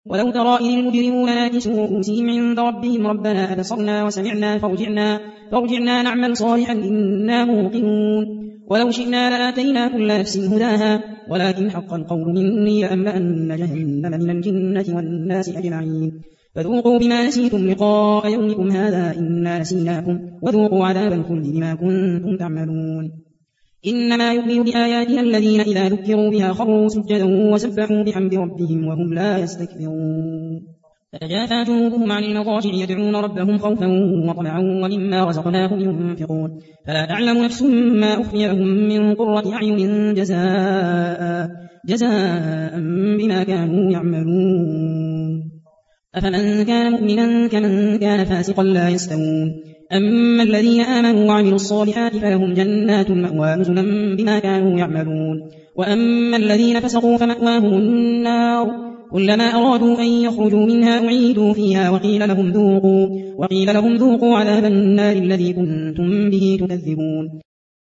ولو ترى إذ المجرمون ناكسوا رؤوسهم عند ربهم ربنا أبصرنا وسمعنا فارجعنا نعمل صالحا إنا موقنون ولو شئنا لآتينا كل نفس هداها ولكن حق القول مني لأملأن جهنم من الجنة والناس أجمعين فذوقوا بما نسيتم لقاء يومكم هذا إنا نسيناكم وذوقوا عذاب الخلد بما كنتم تعملون إنما يؤمن بآياتنا الذين إذا ذكروا بها خروا سجدا وسبحوا بحمد ربهم وهم لا يستكبرون تتجافى جنوبهم عن المضاجع يدعون ربهم خوفا وطمعا ومما رزقناهم ينفقون فلا تعلم نفس ما أخفي لهم من قرة أعين جزاء بما كانوا يعملون أفمن كان مؤمنا كمن كان فاسقا لا يستوون أما الذين آمنوا وعملوا الصالحات فلهم جنات المأوى نزلا بما كانوا يعملون وأما الذين فسقوا فمأواهم النار كلما أرادوا أن يخرجوا منها أعيدوا فيها وقيل لهم ذوقوا عذاب النار الذي كنتم به تكذبون